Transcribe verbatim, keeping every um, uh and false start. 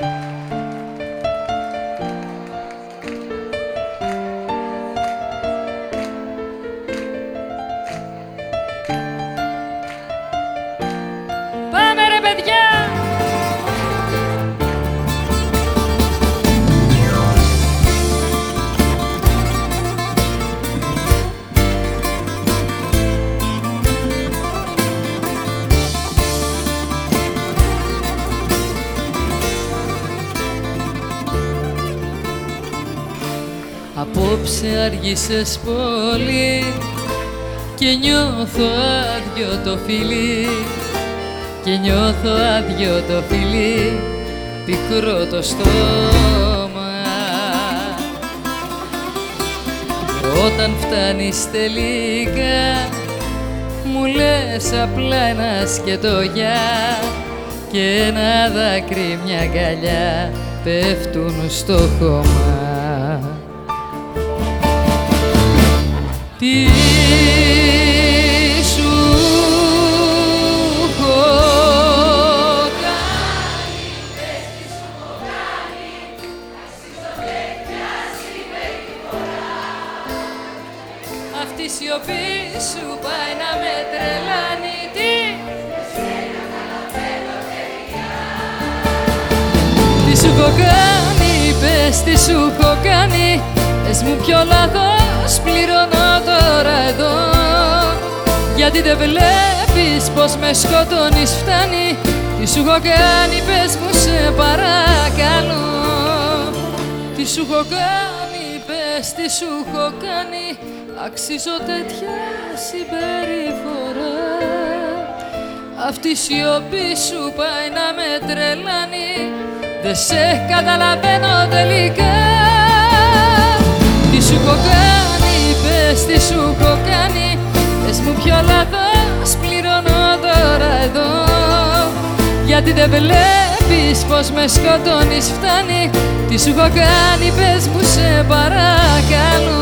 Πάμε ρε παιδιά! Απόψε αργήσες πολύ και νιώθω άδειο το φιλί, και νιώθω άδειο το φιλί, πικρό το στόμα. Όταν φτάνεις τελικά μου λες απλά ένα σκέτο γεια, και ένα δάκρυ μια αγκαλιά πέφτουν στο χώμα. Τι σου έχω κάνει, πες τι σου έχω κάνει, αξίζω τέτοια συμπεριφορά. Αυτή η σιωπή σου πάει να με τρελάνει. Τι εσένα καταλαβαίνω τελικά. Τι σου έχω κάνει, πες τι σου έχω κάνει, πες μου ποιο λάθος πληρώνω τώρα εδώ. Γιατί δεν βλέπεις πως με σκοτώνεις, φτάνει. Τι σου έχω κάνει, πες μου σε παρακαλώ. Τι σου έχω κάνει, πες τι σου έχω κάνει, αξίζω τέτοια συμπεριφορά. Αυτή η σιωπή σου πάει να με τρελάνει, δεν σε καταλαβαίνω τελικά. Τι σου έχω κάνει, πες τι σου έχω κάνει, πες μου ποιο λάθος πληρώνω τώρα εδώ. Γιατί δεν βλέπεις πως με σκοτώνεις, φτάνει. Τι σου έχω κάνει, πες μου σε παρακαλώ.